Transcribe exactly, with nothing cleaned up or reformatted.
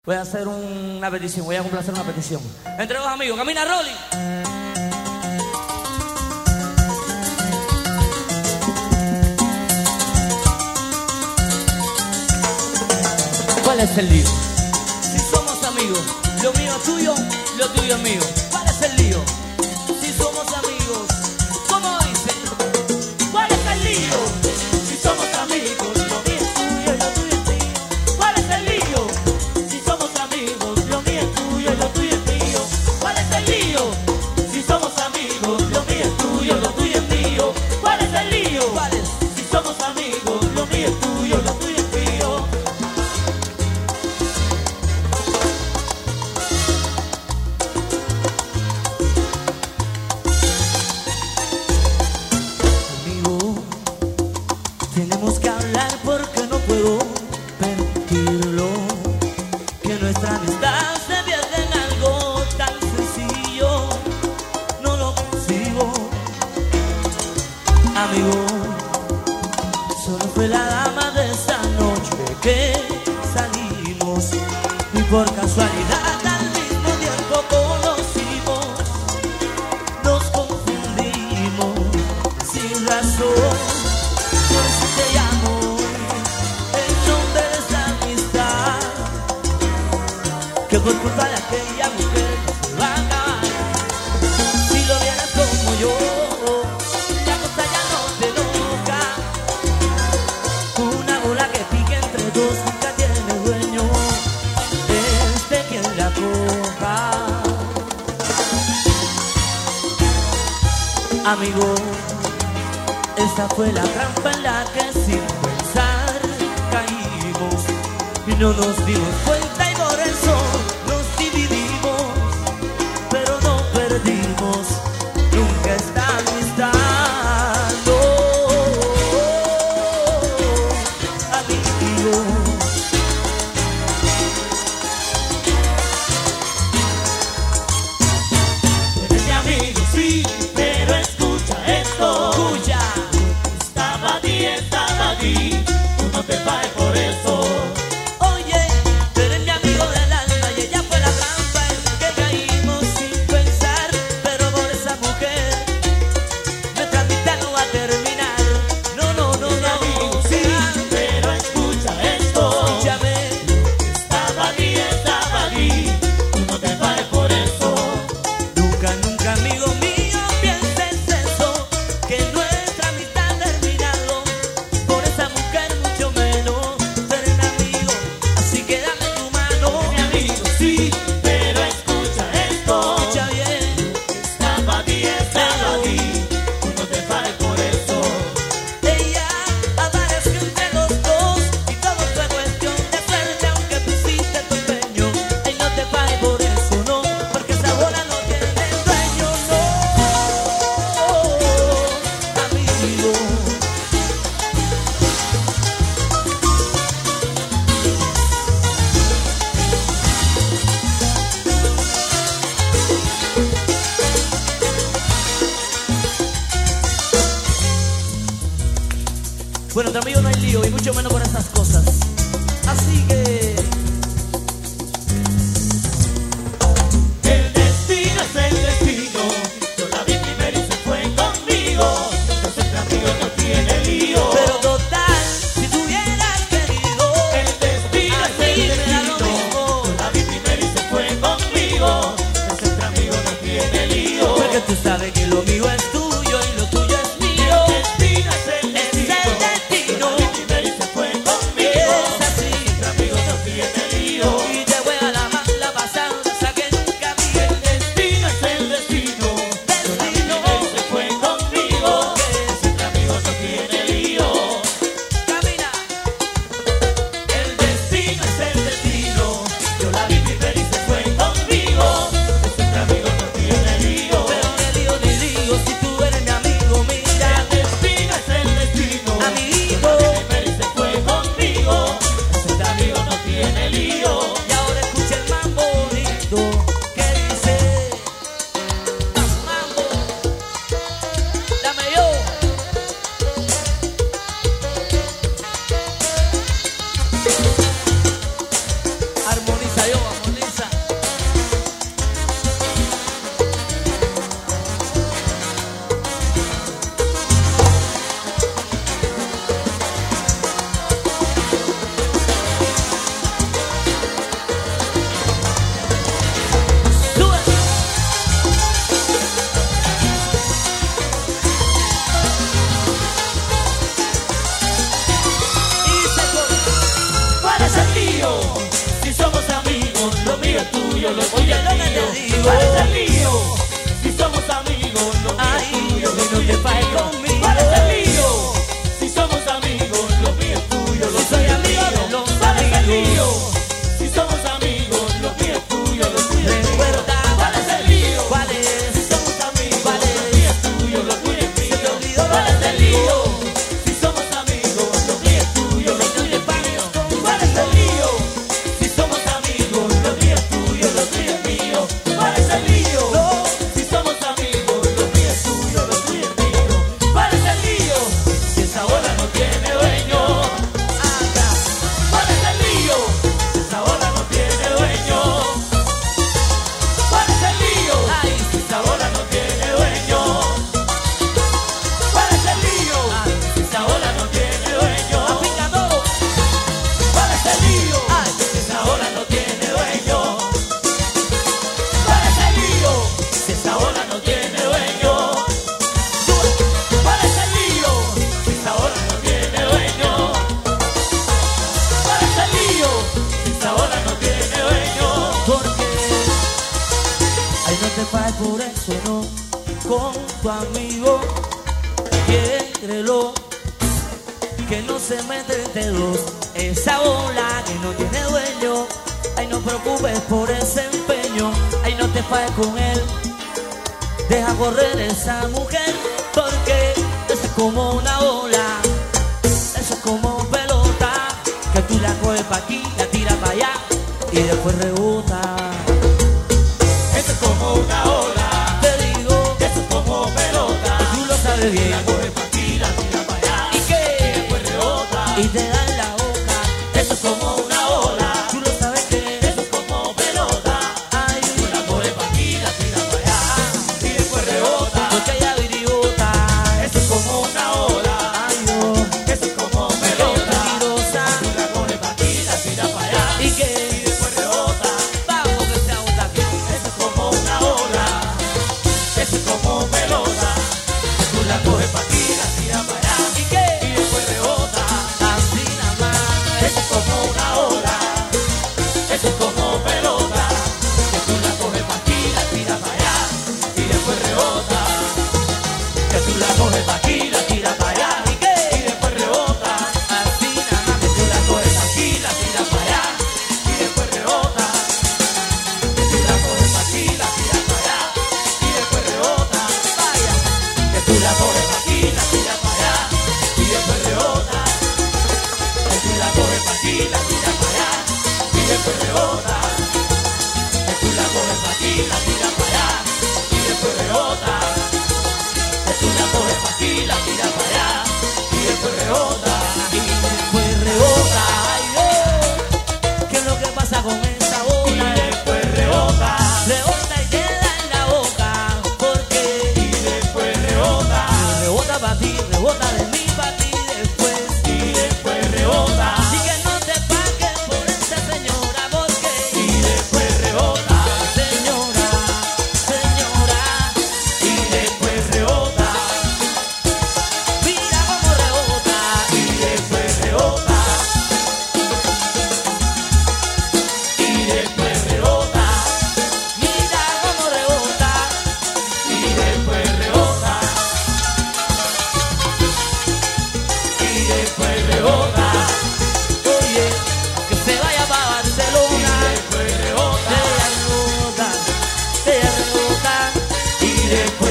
Voy a hacer una petición, voy a complacer una petición. Entre dos amigos, camina Rolly. ¿Cuál es el lío? Si somos amigos, lo mío es tuyo, lo tuyo es mío. ¿Cuál es el lío? Si somos amigos, ¿cómo dice? ¿Cuál es el lío? Si somos amigos, lo mío es tuyo y lo tuyo es mío. ¿Cuál es el lío? Si somos amigos, lo mío es tuyo y lo tuyo es mío. ¿Cuál es el lío? Si somos amigos, lo mío es tuyo, lo tuyo es mío. ¿Cuál es el lío? ¿Cuál es? Si somos amigos, lo mío es tuyo, lo tuyo es mío. Tenemos que hablar porque no puedo permitirlo. Que nuestra amistad se pierda en algo tan sencillo. No lo consigo, amigo. Solo fue la dama de esa noche que salimos y por casualidad al mismo tiempo conocimos. Nos confundimos sin razón. Por eso te llamo en nombre de esa amistad, que por culpa de aquella mujer se va a acabar. Si lo vieras como yo, la cosa ya no te toca. Una bola que pique entre dos nunca tiene dueño, es de quien la coja. Amigo, esta fue la trampa en la que sin pensar caímos y no nos dimos cuenta y por eso nos dividimos, pero no perdimos nunca esta amistad. No, amigo. Eres mi amigo, sí, pero escucha esto. Escucha. Estaba allí, tú no te pares por eso. Oye, tú eres mi vamos, Lisa. Tuyo, lo tuyo es mío. ¿Cuál es el lío? Si somos amigos, lo mío es tuyo, lo tuyo es mío. ¿Cuál es el lío? Si somos amigos, lo mío es tuyo, lo tuyo es mío. ¿Cuál es el lío? Si somos amigos, lo mío es tuyo, lo tuyo es mío. ¿Cuál es el lío? ¿Cuál es? Si somos amigos, lo mío es tuyo, lo tuyo es mío. ¿Cuál es el lío? Si somos amigos, lo mío es tuyo, lo tuyo es mío. ¿Cuál es el lío? Si somos amigos, lo mío es tuyo, lo tuyo es mío. ¿Cuál es el lío? Si somos amigos, lo mío es tuyo, lo tuyo es mío. ¿Cuál es el lío? Si esa bola no tiene dueño. ¿Cuál es el lío? Si esa bola no tiene dueño. ¿Cuál es el lío? Si esa bola no tiene dueño. ¿Cuál es el lío? Si esa bola no tiene dueño. ¿Cuál es el lío? Si esa bola no tiene dueño. ¿Cuál es el lío? Si esa bola no tiene dueño. ¿Cuál es el lío? Si esa bola no tiene dueño. ¿Cuál es el lío? Si esa bola no tiene dueño. Porque ay, no te pares por eso, no. Con tu amigo, quiérelo, que no se mete entre dos. Esa bola que no tiene dueño. Ay, no preocupes por ese empeño. Ay, no te pares con él. Deja correr esa mujer, porque eso es como una ola. Eso es como pelota, que tú la coges pa' aquí, la tiras pa' allá y después rebota. Esto es como una ola. Te digo, Esto es como pelota. tú lo sabes bien. La coge pa' aquí, la tira pa' allá. ¿Y qué? Después rebota. Y te da en la boca. Esto es como una ola. Tú lo sabes que Esto es como pelota. ay, Tú la coges pa' aquí, la tira pa' allá. Y después rebota. porque ella viriota. Esto es como una ola. Ay, no, Esto es como qué pelota. mentirosa. Tú la coges pa' aquí, la tira pa' allá. ¿Y qué? Y después rebota. Vamos que se agota aquí. Esto es como una ola. Esto es como pelota. Tú la coges pa' aquí, la tira pa' allá. ¿Y qué? Y después rebota. Así nada más. Esto es como una ola. Esto es como pelota. Que tú la coges pa' aquí, la tiras pa' allá. Y después rebota. Que tú la coges pa' aquí, la tiras pa' allá. ¿Y qué? Y después rebota. Así nada más. Que tú la coges pa' aquí, la tiras pa' allá. Y después rebota. Que tú la coges pa' aquí, la tiras pa' allá. Y después rebota. Vaya. Que tú la coges pa' aquí, la tiras pa' allá. Y después rebota. Que tú la coges pa' aquí, la tiras pa' allá. Y después rebota. Que tú la coges pa' aquí, la tiras pa' allá. Y después rebota. Que tú la coges pa' aquí, la tiras pa' allá. Y después rebota. Y después rebota. Ay, Dios. ¿Qué es lo que pasa con esa Y bola? después rebota. Rebota y queda en la boca. Porque Y después rebota. rebota pa' ti, rebota de mí pa' ti después. Y después rebota. Así que no te pagues por esa señora, porque Y después rebota. señora, señora, Y después rebota. mira cómo rebota. Y después rebota. Y después rebota. Mira cómo rebota. Y después rebota. Y después rebota. Oye, que se vaya para Y Barcelona. después rebota. Ella rebota, ella rebota. Y después